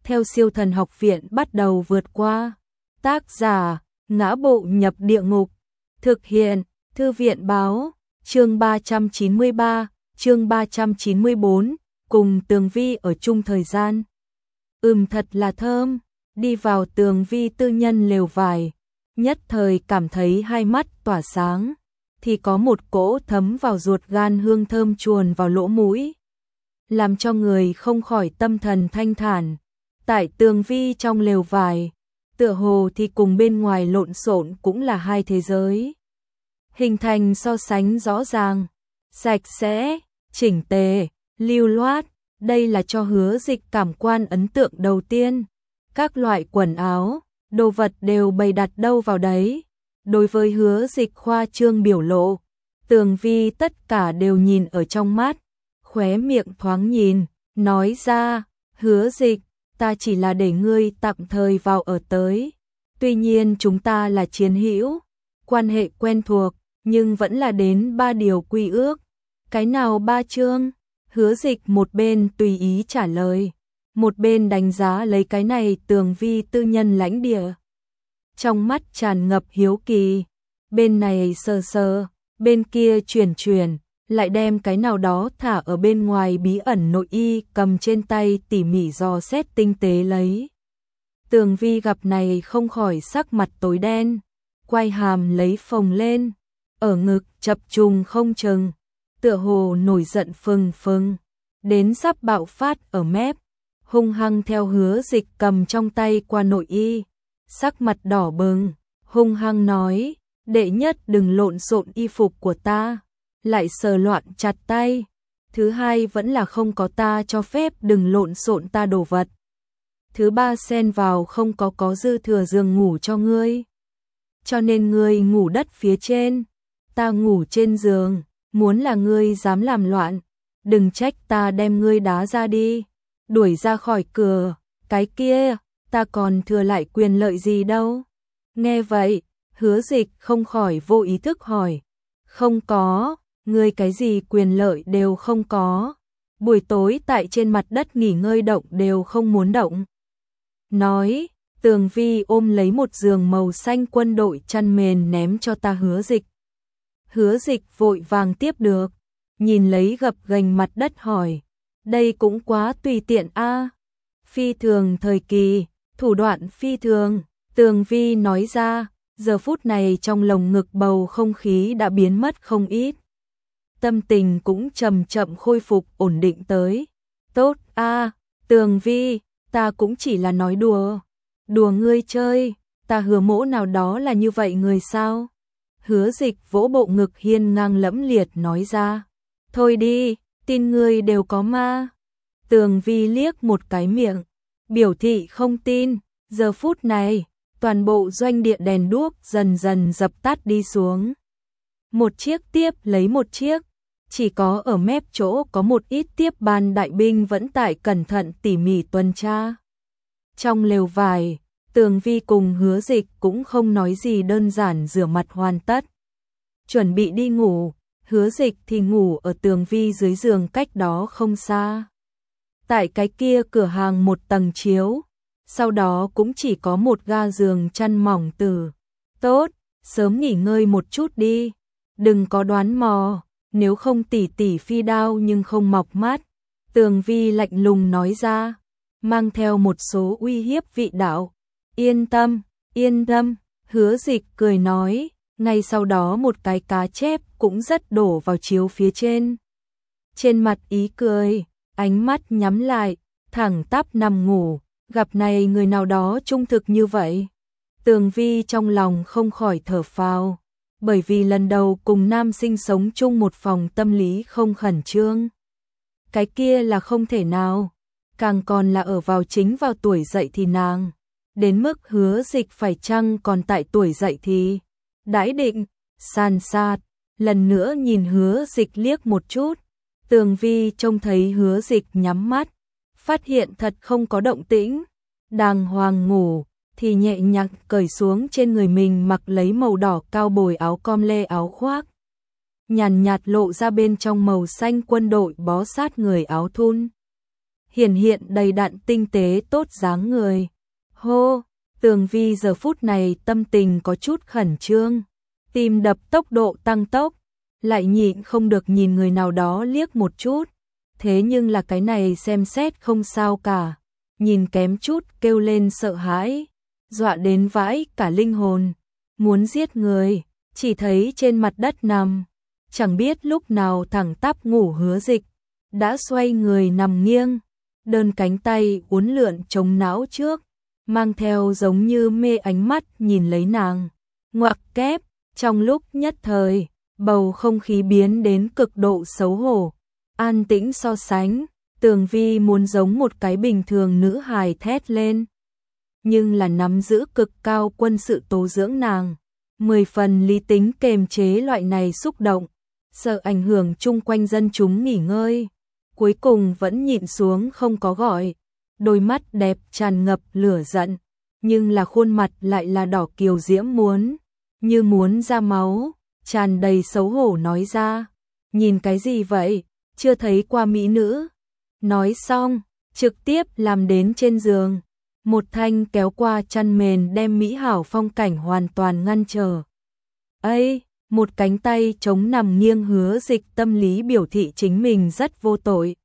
theo Siêu Thần Học Viện bắt đầu vượt qua. Tác giả: Ngã Bộ Nhập Địa Ngục. Thực hiện: Thư viện báo. Chương 393, chương 394, cùng Tường Vi ở chung thời gian. Thật là thơm. Đi vào Tường Vi tư nhân lều vải, nhất thời cảm thấy hai mắt tỏa sáng, thì có một cỗ thấm vào ruột gan hương thơm chuồn vào lỗ mũi, làm cho người không khỏi tâm thần thanh thản. Tại Tường Vi trong lều vải, tựa hồ thì cùng bên ngoài lộn xộn cũng là hai thế giới, hình thành so sánh rõ ràng, sạch sẽ, chỉnh tề, lưu loát. Đây là cho Hứa Dịch cảm quan ấn tượng đầu tiên. Các loại quần áo, đồ vật đều bày đặt đâu vào đấy. Đối với Hứa Dịch khoa trương biểu lộ, Tường Vi tất cả đều nhìn ở trong mắt, khóe miệng thoáng nhìn, nói ra: Hứa Dịch, ta chỉ là để ngươi tạm thời vào ở tới. Tuy nhiên chúng ta là chiến hữu, quan hệ quen thuộc, nhưng vẫn là đến 3 điều quy ước. Cái nào 3 chương? Hứa Dịch một bên tùy ý trả lời, một bên đánh giá lấy cái này Tường Vi tư nhân lãnh địa. Trong mắt tràn ngập hiếu kỳ, bên này sờ sờ, bên kia chuyển, lại đem cái nào đó thả ở bên ngoài bí ẩn nội y cầm trên tay tỉ mỉ dò xét tinh tế lấy. Tường Vi gặp này không khỏi sắc mặt tối đen, quay hàm lấy phồng lên, ở ngực chập trùng không chừng, tựa hồ nổi giận phừng phừng, đến sắp bạo phát ở mép, hung hăng theo Hứa Dịch cầm trong tay qua nội y, sắc mặt đỏ bừng, hung hăng nói: đệ nhất đừng lộn xộn y phục của ta, lại sờ loạn chặt tay. Thứ hai vẫn là không có ta cho phép đừng lộn xộn ta đồ vật. Thứ ba xen vào không có dư thừa giường ngủ cho ngươi. Cho nên ngươi ngủ đất phía trên, ta ngủ trên giường, muốn là ngươi dám làm loạn, đừng trách ta đem ngươi đá ra đi, đuổi ra khỏi cửa, cái kia, ta còn thừa lại quyền lợi gì đâu. Nghe vậy, Hứa Dịch không khỏi vô ý thức hỏi: không có, ngươi cái gì quyền lợi đều không có, buổi tối tại trên mặt đất nghỉ ngơi động đều không muốn động. Nói, Tường Vi ôm lấy một giường màu xanh quân đội chăn mền ném cho ta Hứa Dịch. Hứa Dịch vội vàng tiếp được, nhìn lấy gập ghềnh mặt đất hỏi: đây cũng quá tùy tiện a. Phi thường thời kỳ, thủ đoạn phi thường. Tường Vi nói ra, giờ phút này trong lồng ngực bầu không khí đã biến mất không ít. Tâm tình cũng chậm chậm khôi phục ổn định tới. Tốt a, Tường Vi, ta cũng chỉ là nói đùa. Đùa ngươi chơi, ta Hứa mỗ nào đó là như vậy người sao? Hứa Dịch vỗ bộ ngực hiên ngang lẫm liệt nói ra. Thôi đi, tin ngươi đều có ma. Tường Vi liếc một cái miệng, biểu thị không tin. Giờ phút này, toàn bộ doanh địa đèn đuốc dần dần dập tắt đi xuống. Một chiếc tiếp lấy một chiếc, chỉ có ở mép chỗ có một ít tiếp ban đại binh vẫn tại cẩn thận tỉ mỉ tuần tra. Trong lều vải, Tường Vi cùng Hứa Dịch cũng không nói gì, đơn giản rửa mặt hoàn tất, chuẩn bị đi ngủ. Hứa Dịch thì ngủ ở Tường Vi dưới giường cách đó không xa. Tại cái kia cửa hàng một tầng chiếu, sau đó cũng chỉ có một ga giường chăn mỏng từ. Tốt, sớm nghỉ ngơi một chút đi, đừng có đoán mò, nếu không tỉ tỉ phi đao nhưng không mọc mắt. Tường Vi lạnh lùng nói ra, mang theo một số uy hiếp vị đạo. Yên tâm, yên tâm. Hứa Dịch cười nói, ngay sau đó một cái cá chép cũng rất đổ vào chiếu phía trên. Trên mặt ý cười, ánh mắt nhắm lại, thẳng tắp nằm ngủ. Gặp này người nào đó trung thực như vậy. Tường Vi trong lòng không khỏi thở phào, bởi vì lần đầu cùng nam sinh sống chung một phòng tâm lý không khẩn trương. Cái kia là không thể nào, càng còn là ở vào chính vào tuổi dậy thì nàng. Đến mức Hứa Dịch phải chăng còn tại tuổi dậy thì. Đãi định, san sát, lần nữa nhìn Hứa Dịch liếc một chút. Tường Vi trông thấy Hứa Dịch nhắm mắt, phát hiện thật không có động tĩnh, đàng hoàng ngủ, thì nhẹ nhàng cởi xuống trên người mình mặc lấy màu đỏ cao bồi áo com lê áo khoác. Nhàn nhạt lộ ra bên trong màu xanh quân đội bó sát người áo thun. hiển hiện đầy đặn tinh tế tốt dáng người. Hô, Tường Vi giờ phút này tâm tình có chút khẩn trương, tim đập tốc độ tăng tốc, lại nhịn không được nhìn người nào đó liếc một chút. Thế nhưng là cái này xem xét không sao cả, nhìn kém chút kêu lên sợ hãi, dọa đến vãi cả linh hồn, muốn giết người, chỉ thấy trên mặt đất nằm, chẳng biết lúc nào thẳng tắp ngủ Hứa Dịch, đã xoay người nằm nghiêng, đơn cánh tay uốn lượn chống não trước, mang theo giống như mê ánh mắt nhìn lấy nàng, ngoặc kép, trong lúc nhất thời, bầu không khí biến đến cực độ xấu hổ, an tĩnh so sánh, Tường Vi muốn giống một cái bình thường nữ hài thét lên. Nhưng là nắm giữ cực cao quân sự tố dưỡng nàng, 10 phần lý tính kềm chế loại này xúc động, sợ ảnh hưởng chung quanh dân chúng nghỉ ngơi. Cuối cùng vẫn nhịn xuống không có gọi, đôi mắt đẹp tràn ngập lửa giận, nhưng là khuôn mặt lại là đỏ kiều diễm như muốn ra máu, tràn đầy xấu hổ nói ra, nhìn cái gì vậy, chưa thấy qua mỹ nữ. Nói xong, trực tiếp làm đến trên giường, một thanh kéo qua chăn mền đem mỹ hảo phong cảnh hoàn toàn ngăn trở. Ây, một cánh tay chống nằm nghiêng Hứa Dịch tâm lý biểu thị chính mình rất vô tội.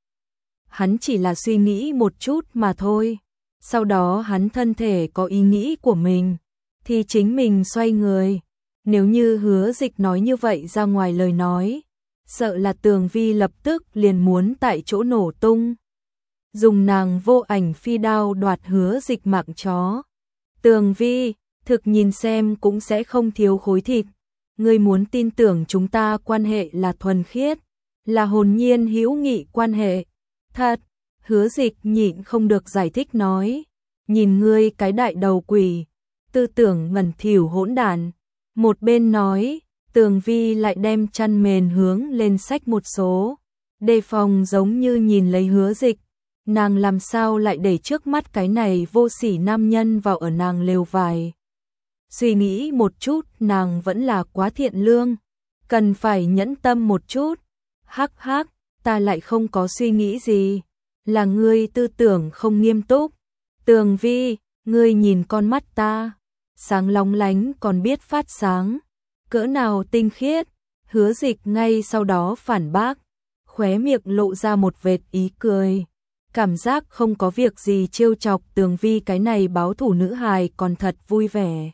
Hắn chỉ là suy nghĩ một chút mà thôi. Sau đó hắn thân thể có ý nghĩ của mình, thì chính mình xoay người. Nếu như Hứa Dịch nói như vậy ra ngoài lời nói, sợ là Tường Vi lập tức liền muốn tại chỗ nổ tung. Dùng nàng vô ảnh phi đao đoạt Hứa Dịch mạng chó. Tường Vi, thực nhìn xem cũng sẽ không thiếu khối thịt. Ngươi muốn tin tưởng chúng ta quan hệ là thuần khiết, là hồn nhiên hữu nghị quan hệ. Thật, Hứa Dịch nhịn không được giải thích nói. Nhìn ngươi cái đại đầu quỷ, tư tưởng ngẩn thỉu hỗn đản. Một bên nói, Tường Vi lại đem chăn mền hướng lên xách một số. Đề phòng giống như nhìn lấy Hứa Dịch. Nàng làm sao lại để trước mắt cái này vô sỉ nam nhân vào ở nàng lều vải. Suy nghĩ một chút nàng vẫn là quá thiện lương, cần phải nhẫn tâm một chút. Hắc hắc, ta lại không có suy nghĩ gì, là ngươi tư tưởng không nghiêm túc. Tường Vi, ngươi nhìn con mắt ta, sáng lóng lánh còn biết phát sáng, cỡ nào tinh khiết. Hứa Dịch ngay sau đó phản bác, khóe miệng lộ ra một vệt ý cười. Cảm giác không có việc gì trêu chọc Tường Vi cái này báo thủ nữ hài còn thật vui vẻ.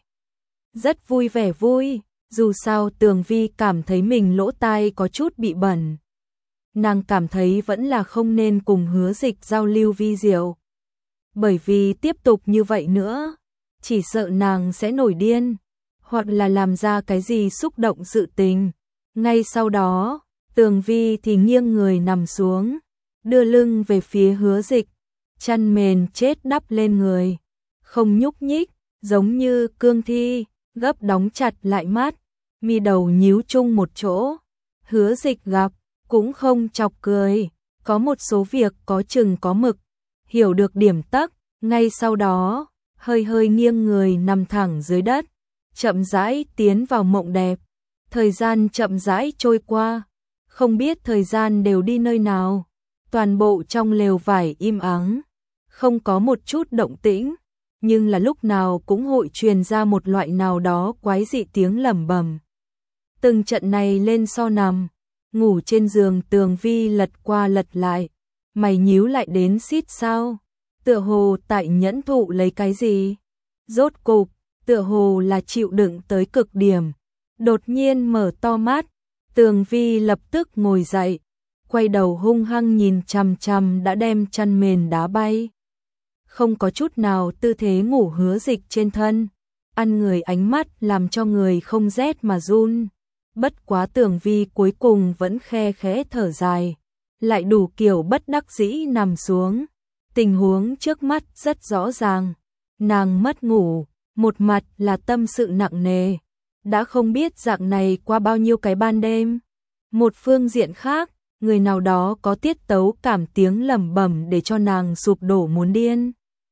Rất vui vẻ vui, dù sao Tường Vi cảm thấy mình lỗ tai có chút bị bẩn. Nàng cảm thấy vẫn là không nên cùng Hứa Dịch giao lưu vi diệu. Bởi vì tiếp tục như vậy nữa, chỉ sợ nàng sẽ nổi điên, hoặc là làm ra cái gì xúc động sự tình. Ngay sau đó, Tường Vi thì nghiêng người nằm xuống, đưa lưng về phía Hứa Dịch, chăn mền chết đắp lên người, không nhúc nhích, giống như cương thi, gấp đóng chặt lại mắt, mi đầu nhíu chung một chỗ. Hứa Dịch gặp, cũng không chọc cười, có một số việc có chừng có mực, hiểu được điểm tắc, ngay sau đó, hơi hơi nghiêng người nằm thẳng dưới đất, chậm rãi tiến vào mộng đẹp. Thời gian chậm rãi trôi qua, không biết thời gian đều đi nơi nào. Toàn bộ trong lều vải im ắng, không có một chút động tĩnh, nhưng là lúc nào cũng hội truyền ra một loại nào đó quái dị tiếng lẩm bẩm. Từng trận này lên so nằm, ngủ trên giường Tường Vi lật qua lật lại, mày nhíu lại đến xít sao, tựa hồ tại nhẫn thụ lấy cái gì. Rốt cục, tựa hồ là chịu đựng tới cực điểm, đột nhiên mở to mắt, Tường Vi lập tức ngồi dậy, quay đầu hung hăng nhìn chằm chằm đã đem chăn mền đá bay. Không có chút nào tư thế ngủ Hứa Dịch trên thân, ăn người ánh mắt làm cho người không rét mà run. Bất quá Tường Vi cuối cùng vẫn khe khẽ thở dài, lại đủ kiểu bất đắc dĩ nằm xuống. Tình huống trước mắt rất rõ ràng, nàng mất ngủ, một mặt là tâm sự nặng nề, đã không biết dạng này qua bao nhiêu cái ban đêm. Một phương diện khác, người nào đó có tiết tấu cảm tiếng lẩm bẩm để cho nàng sụp đổ muốn điên.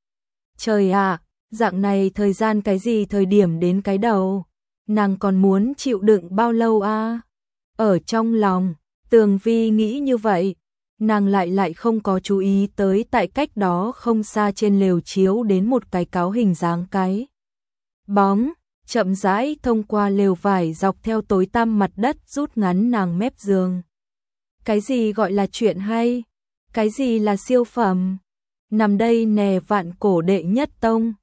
Trời ạ, dạng này thời gian cái gì thời điểm đến cái đầu, nàng còn muốn chịu đựng bao lâu a? Ở trong lòng, Tường Vi nghĩ như vậy, nàng lại không có chú ý tới tại cách đó không xa trên lều chiếu đến một cái cáo hình dáng cái bóng, chậm rãi thông qua lều vải dọc theo tối tăm mặt đất rút ngắn nàng mép giường. Cái gì gọi là chuyện hay? Cái gì là siêu phẩm? Nằm đây nè vạn cổ đệ nhất tông.